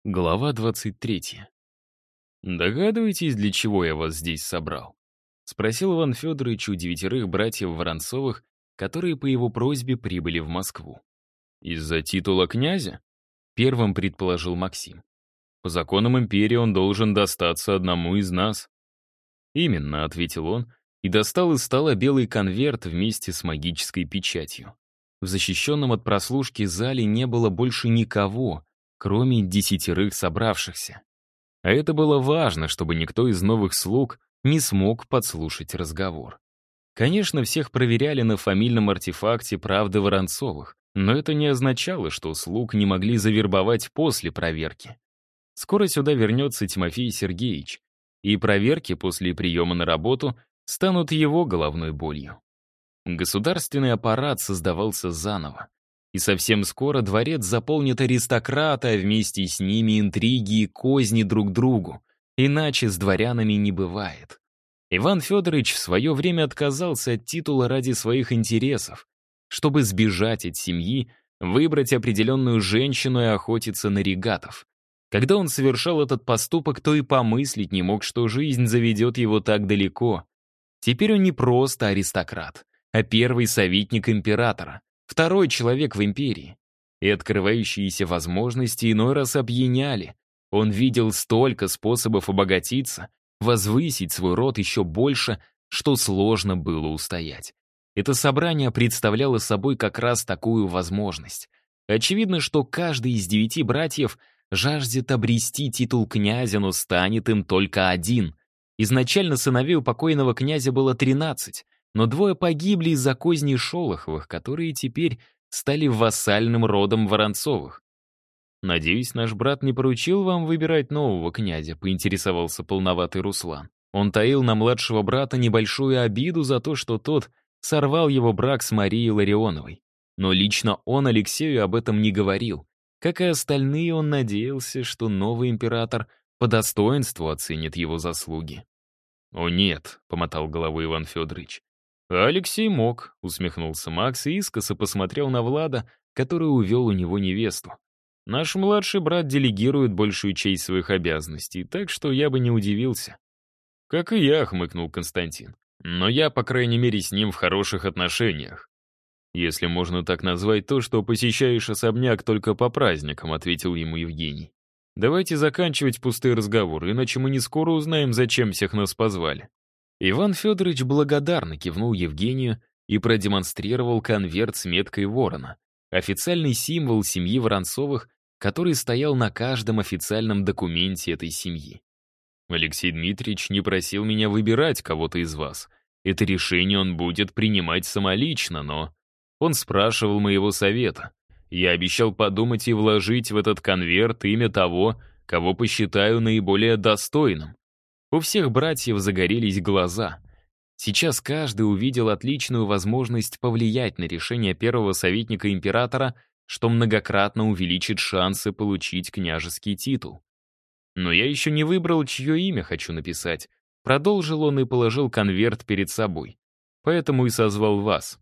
Глава 23. «Догадываетесь, для чего я вас здесь собрал?» — спросил Иван Федорович у 9 братьев Воронцовых, которые по его просьбе прибыли в Москву. «Из-за титула князя?» — первым предположил Максим. «По законам империи он должен достаться одному из нас». «Именно», — ответил он, и достал из стола белый конверт вместе с магической печатью. В защищенном от прослушки зале не было больше никого, кроме 10 собравшихся. А это было важно, чтобы никто из новых слуг не смог подслушать разговор. Конечно, всех проверяли на фамильном артефакте правды Воронцовых, но это не означало, что слуг не могли завербовать после проверки. Скоро сюда вернется Тимофей Сергеевич, и проверки после приема на работу станут его головной болью. Государственный аппарат создавался заново. И совсем скоро дворец заполнит аристократы, а вместе с ними интриги и козни друг другу. Иначе с дворянами не бывает. Иван Федорович в свое время отказался от титула ради своих интересов. Чтобы сбежать от семьи, выбрать определенную женщину и охотиться на регатов. Когда он совершал этот поступок, то и помыслить не мог, что жизнь заведет его так далеко. Теперь он не просто аристократ, а первый советник императора. Второй человек в империи. И открывающиеся возможности иной раз опьяняли. Он видел столько способов обогатиться, возвысить свой род еще больше, что сложно было устоять. Это собрание представляло собой как раз такую возможность. Очевидно, что каждый из 9 братьев жаждет обрести титул князя, но станет им только один. Изначально сыновей у покойного князя было 13, но 2 погибли из-за козней Шолоховых, которые теперь стали вассальным родом Воронцовых. «Надеюсь, наш брат не поручил вам выбирать нового князя», — поинтересовался полноватый Руслан. Он таил на младшего брата небольшую обиду за то, что тот сорвал его брак с Марией Ларионовой. Но лично он Алексею об этом не говорил. Как и остальные, он надеялся, что новый император по достоинству оценит его заслуги. «О нет», — помотал головой Иван Федорович. «А Алексей мог», — усмехнулся Макс и искоса посмотрел на Влада, который увел у него невесту. «Наш младший брат делегирует большую часть своих обязанностей, так что я бы не удивился». «Как и я», — хмыкнул Константин. «Но я, по крайней мере, с ним в хороших отношениях». «Если можно так назвать то, что посещаешь особняк только по праздникам», — ответил ему Евгений. «Давайте заканчивать пустые разговоры, иначе мы не скоро узнаем, зачем всех нас позвали». Иван Федорович благодарно кивнул Евгению и продемонстрировал конверт с меткой ворона, официальный символ семьи Воронцовых, который стоял на каждом официальном документе этой семьи. «Алексей Дмитриевич не просил меня выбирать кого-то из вас. Это решение он будет принимать самолично, но...» Он спрашивал моего совета. Я обещал подумать и вложить в этот конверт имя того, кого посчитаю наиболее достойным. У всех братьев загорелись глаза. Сейчас каждый увидел отличную возможность повлиять на решение первого советника императора, что многократно увеличит шансы получить княжеский титул. «Но я еще не выбрал, чье имя хочу написать», — продолжил он и положил конверт перед собой. «Поэтому и созвал вас».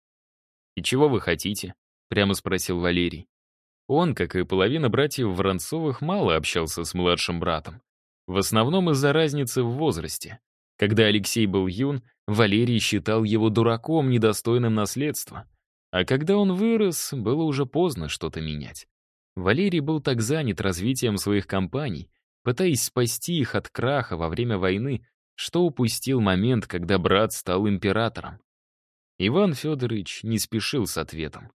«И чего вы хотите?» — прямо спросил Валерий. Он, как и половина братьев Воронцовых, мало общался с младшим братом. В основном из-за разницы в возрасте. Когда Алексей был юн, Валерий считал его дураком, недостойным наследства. А когда он вырос, было уже поздно что-то менять. Валерий был так занят развитием своих компаний, пытаясь спасти их от краха во время войны, что упустил момент, когда брат стал императором. Иван Федорович не спешил с ответом.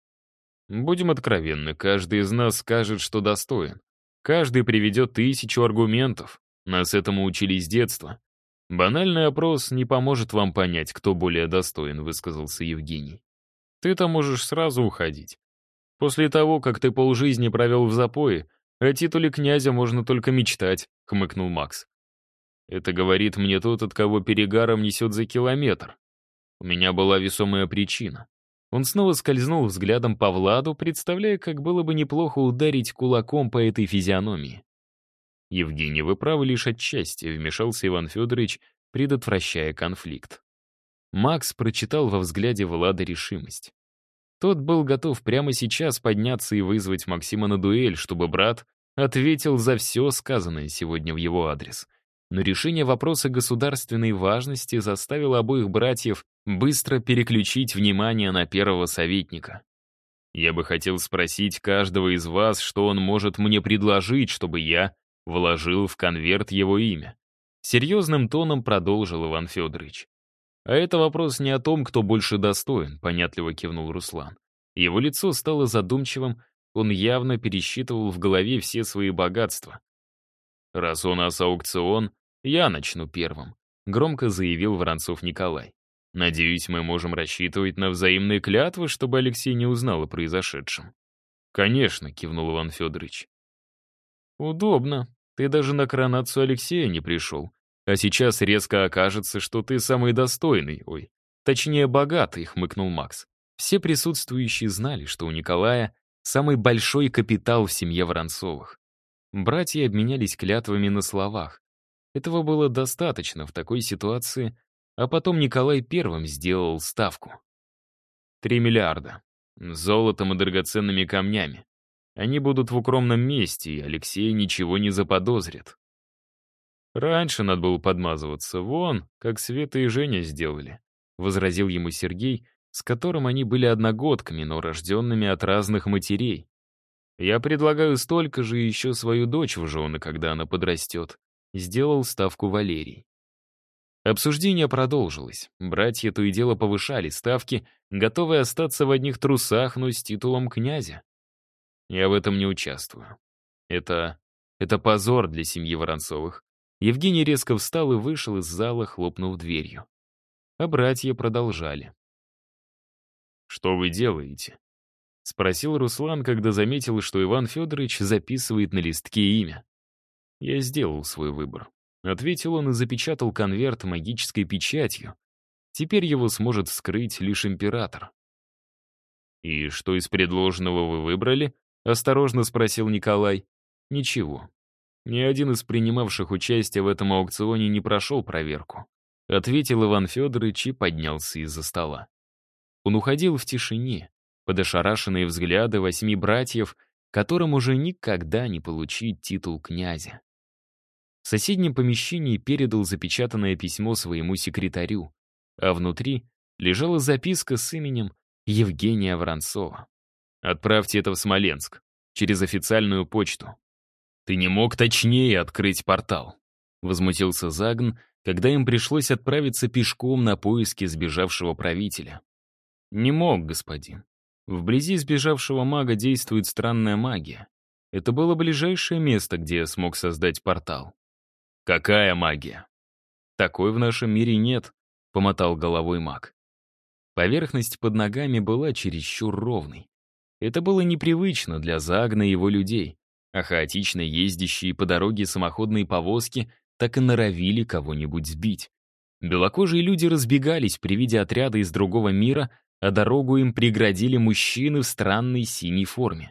«Будем откровенны, каждый из нас скажет, что достоин. Каждый приведет 1000 аргументов. Нас этому учили с детства. Банальный опрос не поможет вам понять, кто более достоин», — высказался Евгений. «Ты-то можешь сразу уходить. После того, как ты полжизни провел в запое, о титуле князя можно только мечтать», — хмыкнул Макс. «Это говорит мне тот, от кого перегаром несет за километр. У меня была весомая причина». Он снова скользнул взглядом по Владу, представляя, как было бы неплохо ударить кулаком по этой физиономии. «Евгений, вы правы лишь отчасти», — вмешался Иван Федорович, предотвращая конфликт. Макс прочитал во взгляде Влада решимость. Тот был готов прямо сейчас подняться и вызвать Максима на дуэль, чтобы брат ответил за все сказанное сегодня в его адрес. Но решение вопроса государственной важности заставило обоих братьев быстро переключить внимание на первого советника. «Я бы хотел спросить каждого из вас, что он может мне предложить, чтобы я вложил в конверт его имя». Серьезным тоном продолжил Иван Федорович. «А это вопрос не о том, кто больше достоин», — понятливо кивнул Руслан. Его лицо стало задумчивым, он явно пересчитывал в голове все свои богатства. «Раз у нас аукцион, я начну первым», — громко заявил Воронцов Николай. «Надеюсь, мы можем рассчитывать на взаимные клятвы, чтобы Алексей не узнал о произошедшем». «Конечно», — кивнул Иван Федорович. «Удобно. Ты даже на коронацию Алексея не пришел. А сейчас резко окажется, что ты самый достойный, точнее, богатый», — хмыкнул Макс. Все присутствующие знали, что у Николая самый большой капитал в семье Воронцовых. Братья обменялись клятвами на словах. Этого было достаточно в такой ситуации, а потом Николай первым сделал ставку. 3 миллиарда. Золотом и драгоценными камнями. Они будут в укромном месте, и Алексей ничего не заподозрит. Раньше надо было подмазываться. Вон, как Света и Женя сделали, — возразил ему Сергей, с которым они были одногодками, но рожденными от разных матерей. «Я предлагаю столько же и еще свою дочь в жены, когда она подрастет», — сделал ставку Валерий. Обсуждение продолжилось. Братья то и дело повышали ставки, готовые остаться в одних трусах, но с титулом князя. «Я в этом не участвую. Это позор для семьи Воронцовых». Евгений резко встал и вышел из зала, хлопнув дверью. А братья продолжали. «Что вы делаете?» — спросил Руслан, когда заметил, что Иван Федорович записывает на листке имя. «Я сделал свой выбор», — ответил он и запечатал конверт магической печатью. Теперь его сможет вскрыть лишь император. «И что из предложенного вы выбрали?» — осторожно спросил Николай. «Ничего. Ни один из принимавших участие в этом аукционе не прошел проверку», — ответил Иван Федорович и поднялся из-за стола. Он уходил в тишине, под ошарашенные взгляды 8 братьев, которым уже никогда не получить титул князя. В соседнем помещении передал запечатанное письмо своему секретарю, а внутри лежала записка с именем Евгения Воронцова. «Отправьте это в Смоленск, через официальную почту». «Ты не мог точнее открыть портал», — возмутился Загн, когда им пришлось отправиться пешком на поиски сбежавшего правителя. «Не мог, господин. Вблизи сбежавшего мага действует странная магия. Это было ближайшее место, где я смог создать портал». «Какая магия?» «Такой в нашем мире нет», — помотал головой маг. Поверхность под ногами была чересчур ровной. Это было непривычно для Загна и его людей, а хаотично ездящие по дороге самоходные повозки так и норовили кого-нибудь сбить. Белокожие люди разбегались при виде отряда из другого мира, а дорогу им преградили мужчины в странной синей форме.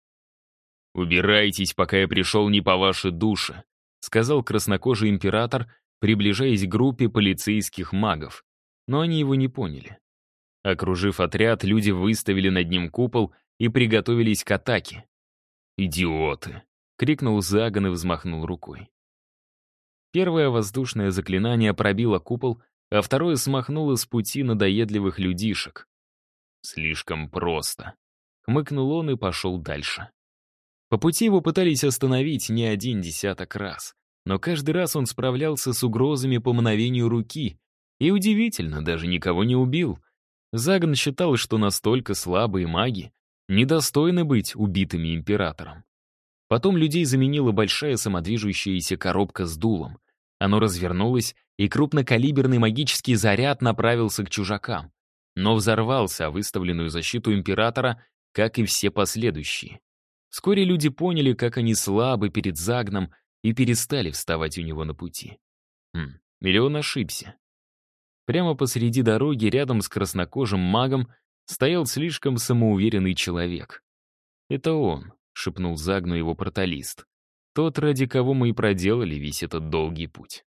«Убирайтесь, пока я пришел не по вашей душе», — сказал краснокожий император, приближаясь к группе полицейских магов. Но они его не поняли. Окружив отряд, люди выставили над ним купол и приготовились к атаке. «Идиоты!» — крикнул Заган и взмахнул рукой. Первое воздушное заклинание пробило купол, а второе смахнуло с пути надоедливых людишек. «Слишком просто», — хмыкнул он и пошел дальше. По пути его пытались остановить не один десяток раз, но каждый раз он справлялся с угрозами по мановению руки, и удивительно, даже никого не убил. Заган считал, что настолько слабые маги недостойны быть убитыми императором. Потом людей заменила большая самодвижущаяся коробка с дулом. Оно развернулось, и крупнокалиберный магический заряд направился к чужакам, но взорвался о выставленную защиту императора, как и все последующие. Вскоре люди поняли, как они слабы перед Загном, и перестали вставать у него на пути. Миллион ошибся. Прямо посреди дороги, рядом с краснокожим магом, стоял слишком самоуверенный человек. «Это он», — шепнул Загну его порталист. «Тот, ради кого мы и проделали весь этот долгий путь».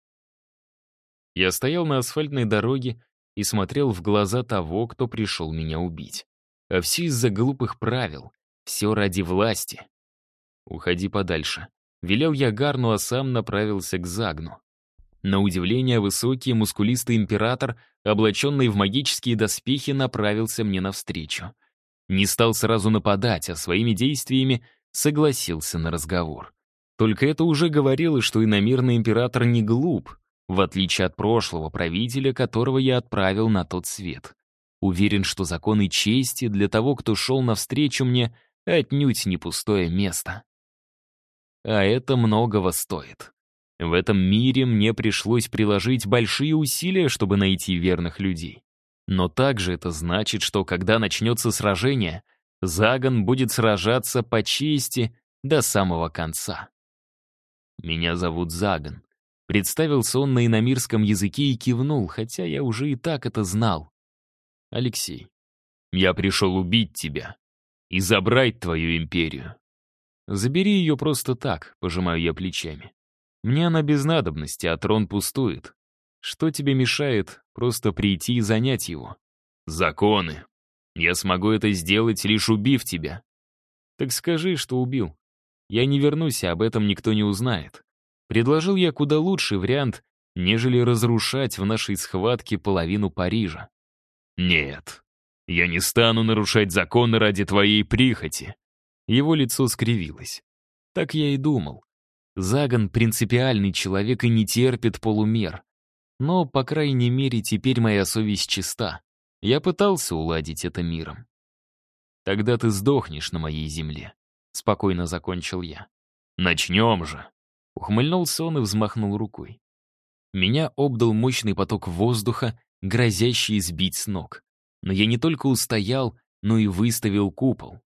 Я стоял на асфальтной дороге и смотрел в глаза того, кто пришел меня убить. А все из-за глупых правил, все ради власти. «Уходи подальше». Велел я Гарну, а сам направился к Загну. На удивление, высокий, мускулистый император, облаченный в магические доспехи, направился мне навстречу. Не стал сразу нападать, а своими действиями согласился на разговор. Только это уже говорило, что иномирный император не глуп, в отличие от прошлого правителя, которого я отправил на тот свет. Уверен, что законы чести для того, кто шел навстречу мне, отнюдь не пустое место. А это многого стоит. В этом мире мне пришлось приложить большие усилия, чтобы найти верных людей. Но также это значит, что когда начнется сражение, Загон будет сражаться по чести до самого конца. «Меня зовут Загон», — представился он на иномирском языке и кивнул, хотя я уже и так это знал. «Алексей, я пришел убить тебя и забрать твою империю». «Забери ее просто так», — пожимаю я плечами. «Мне она без надобности, а трон пустует. Что тебе мешает просто прийти и занять его?» «Законы. Я смогу это сделать, лишь убив тебя». «Так скажи, что убил. Я не вернусь, а об этом никто не узнает». Предложил я куда лучший вариант, нежели разрушать в нашей схватке половину Парижа. «Нет, я не стану нарушать законы ради твоей прихоти». Его лицо скривилось. Так я и думал. Загон — принципиальный человек и не терпит полумер. Но, по крайней мере, теперь моя совесть чиста. Я пытался уладить это миром. «Тогда ты сдохнешь на моей земле», — спокойно закончил я. «Начнем же», — ухмыльнулся он и взмахнул рукой. Меня обдал мощный поток воздуха, грозящий сбить с ног. Но я не только устоял, но и выставил купол.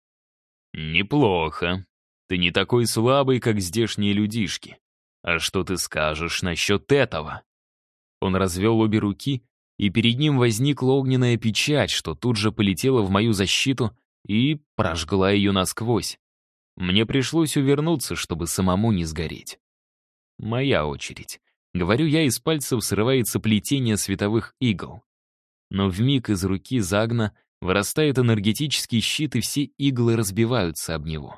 «Неплохо. Ты не такой слабый, как здешние людишки. А что ты скажешь насчет этого?» Он развел обе руки, и перед ним возникла огненная печать, что тут же полетела в мою защиту и прожгла ее насквозь. Мне пришлось увернуться, чтобы самому не сгореть. Моя очередь. Говорю я, из пальцев срывается плетение световых игл. Но вмиг из руки Загна вырастает энергетический щит, и все иглы разбиваются об него.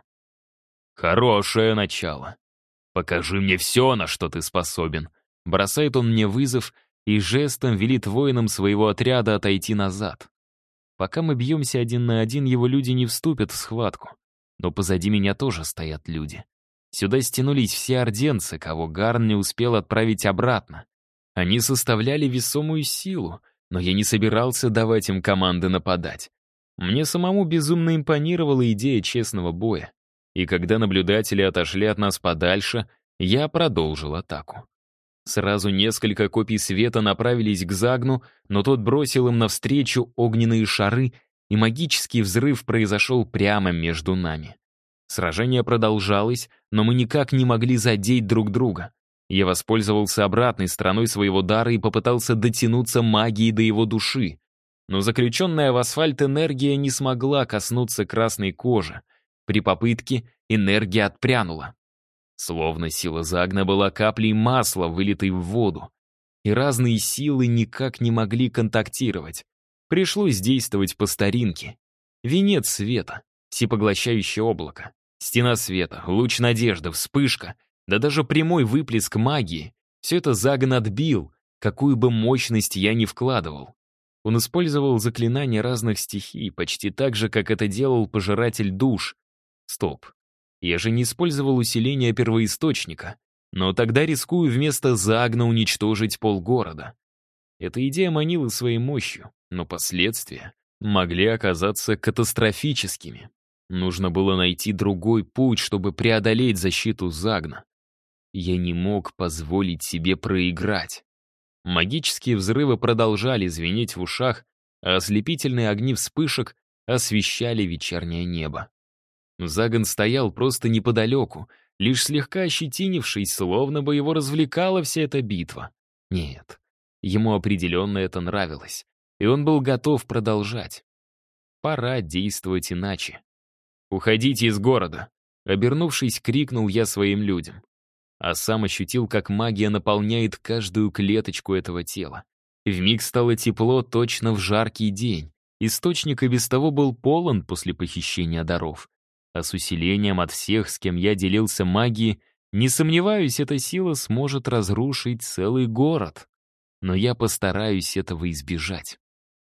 «Хорошее начало. Покажи мне все, на что ты способен». Бросает он мне вызов и жестом велит воинам своего отряда отойти назад. Пока мы бьемся один на один, его люди не вступят в схватку. Но позади меня тоже стоят люди. Сюда стянулись все орденцы, кого Гарн не успел отправить обратно. Они составляли весомую силу, но я не собирался давать им команды нападать. Мне самому безумно импонировала идея честного боя. И когда наблюдатели отошли от нас подальше, я продолжил атаку. Сразу несколько копий света направились к Загну, но тот бросил им навстречу огненные шары, и магический взрыв произошел прямо между нами. Сражение продолжалось, но мы никак не могли задеть друг друга. Я воспользовался обратной стороной своего дара и попытался дотянуться магией до его души. Но заключенная в асфальт энергия не смогла коснуться красной кожи. При попытке энергия отпрянула. Словно сила Загна была каплей масла, вылитой в воду. И разные силы никак не могли контактировать. Пришлось действовать по старинке. Венец света, всепоглощающее облако, стена света, луч надежды, вспышка, да даже прямой выплеск магии. Все это Загн отбил, какую бы мощность я ни вкладывал. Он использовал заклинания разных стихий, почти так же, как это делал пожиратель душ. Стоп. Я же не использовал усиление первоисточника, но тогда рискую вместо Загна уничтожить полгорода. Эта идея манила своей мощью, но последствия могли оказаться катастрофическими. Нужно было найти другой путь, чтобы преодолеть защиту Загна. Я не мог позволить себе проиграть. Магические взрывы продолжали звенеть в ушах, а ослепительные огни вспышек освещали вечернее небо. Загон стоял просто неподалеку, лишь слегка ощетинившись, словно бы его развлекала вся эта битва. Нет, ему определенно это нравилось, и он был готов продолжать. Пора действовать иначе. «Уходите из города!» Обернувшись, крикнул я своим людям. А сам ощутил, как магия наполняет каждую клеточку этого тела. Вмиг стало тепло точно в жаркий день. Источник и без того был полон после похищения даров. А с усилением от всех, с кем я делился магией, не сомневаюсь, эта сила сможет разрушить целый город. Но я постараюсь этого избежать.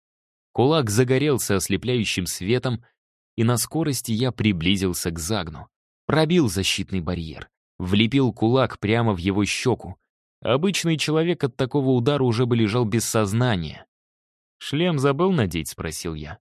Кулак загорелся ослепляющим светом, и на скорости я приблизился к Загну. Пробил защитный барьер, влепил кулак прямо в его щеку. Обычный человек от такого удара уже бы лежал без сознания. «Шлем забыл надеть?» — спросил я.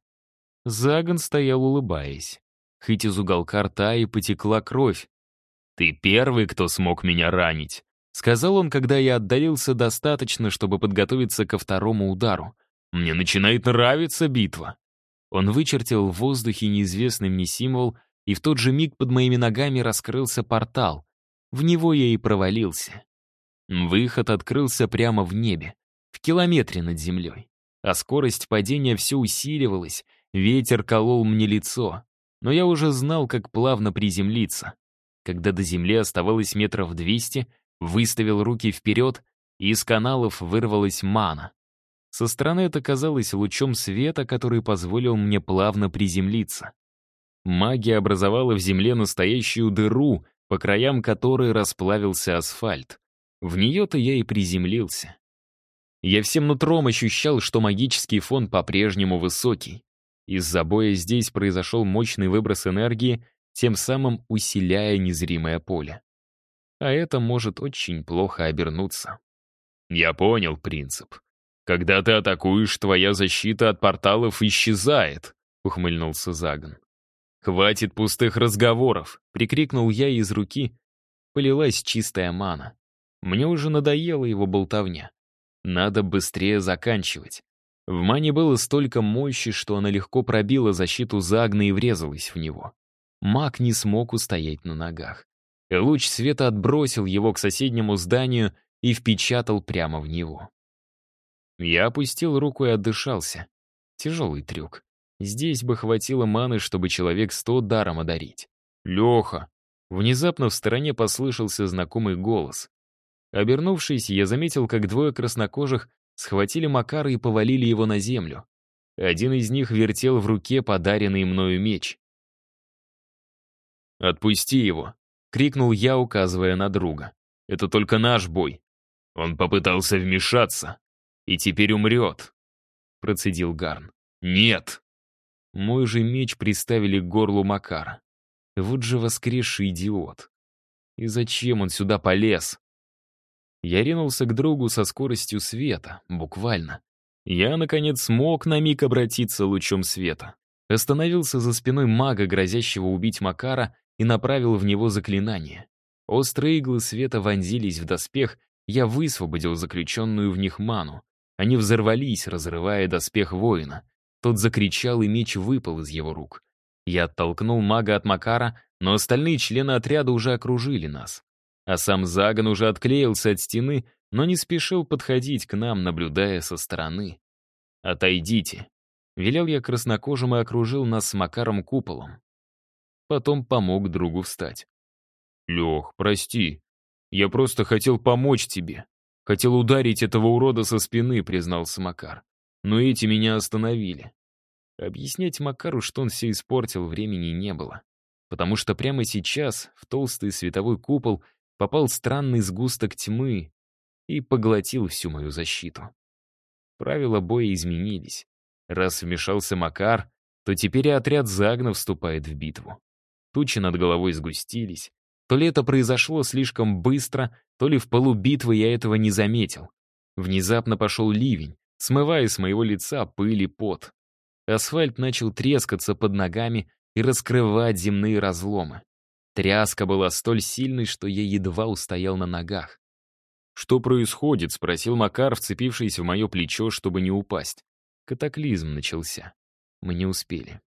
Загон стоял, улыбаясь. Хоть из уголка рта и потекла кровь. «Ты первый, кто смог меня ранить», — сказал он, когда я отдалился достаточно, чтобы подготовиться ко второму удару. «Мне начинает нравиться битва». Он вычертил в воздухе неизвестный мне символ, и в тот же миг под моими ногами раскрылся портал. В него я и провалился. Выход открылся прямо в небе, в километре над землей. А скорость падения все усиливалась, ветер колол мне лицо. Но я уже знал, как плавно приземлиться. Когда до земли оставалось метров 200, выставил руки вперед, и из каналов вырвалась мана. Со стороны это казалось лучом света, который позволил мне плавно приземлиться. Магия образовала в земле настоящую дыру, по краям которой расплавился асфальт. В нее-то я и приземлился. Я всем нутром ощущал, что магический фон по-прежнему высокий. Из-за боя здесь произошел мощный выброс энергии, тем самым усиляя незримое поле. А это может очень плохо обернуться. Я понял принцип. Когда ты атакуешь, твоя защита от порталов исчезает, ухмыльнулся Загон. «Хватит пустых разговоров!» — прикрикнул я, и из руки полилась чистая мана. Мне уже надоела его болтовня. Надо быстрее заканчивать. В мане было столько мощи, что она легко пробила защиту Загна и врезалась в него. Маг не смог устоять на ногах. Луч света отбросил его к соседнему зданию и впечатал прямо в него. Я опустил руку и отдышался. Тяжелый трюк. Здесь бы хватило маны, чтобы человек 100 даром одарить. «Леха!» Внезапно в стороне послышался знакомый голос. Обернувшись, я заметил, как двое краснокожих схватили Макара и повалили его на землю. Один из них вертел в руке подаренный мною меч. «Отпусти его!» — крикнул я, указывая на друга. «Это только наш бой. Он попытался вмешаться и теперь умрет», — процедил Гарн. «Нет!» Мой же меч приставили к горлу Макара. Вот же воскресший идиот. И зачем он сюда полез? Я ринулся к другу со скоростью света, буквально. Я, наконец, смог на миг обратиться лучом света. Остановился за спиной мага, грозящего убить Макара, и направил в него заклинание. Острые иглы света вонзились в доспех, я высвободил заключенную в них ману. Они взорвались, разрывая доспех воина. Тот закричал, и меч выпал из его рук. Я оттолкнул мага от Макара, но остальные члены отряда уже окружили нас. А сам Загон уже отклеился от стены, но не спешил подходить к нам, наблюдая со стороны. «Отойдите», — велел я краснокожим и окружил нас с Макаром куполом. Потом помог другу встать. «Лех, прости. Я просто хотел помочь тебе. Хотел ударить этого урода со спины», — признался Макар. «Но эти меня остановили». Объяснять Макару, что он все испортил, времени не было. Потому что прямо сейчас в толстый световой купол попал странный сгусток тьмы и поглотил всю мою защиту. Правила боя изменились. Раз вмешался Макар, то теперь и отряд Загна вступает в битву. Тучи над головой сгустились. То ли это произошло слишком быстро, то ли в пылу битвы я этого не заметил. Внезапно пошел ливень, смывая с моего лица пыль и пот. Асфальт начал трескаться под ногами и раскрывать земные разломы. Тряска была столь сильной, что я едва устоял на ногах. «Что происходит?» — спросил Макар, вцепившись в мое плечо, чтобы не упасть. Катаклизм начался. Мы не успели.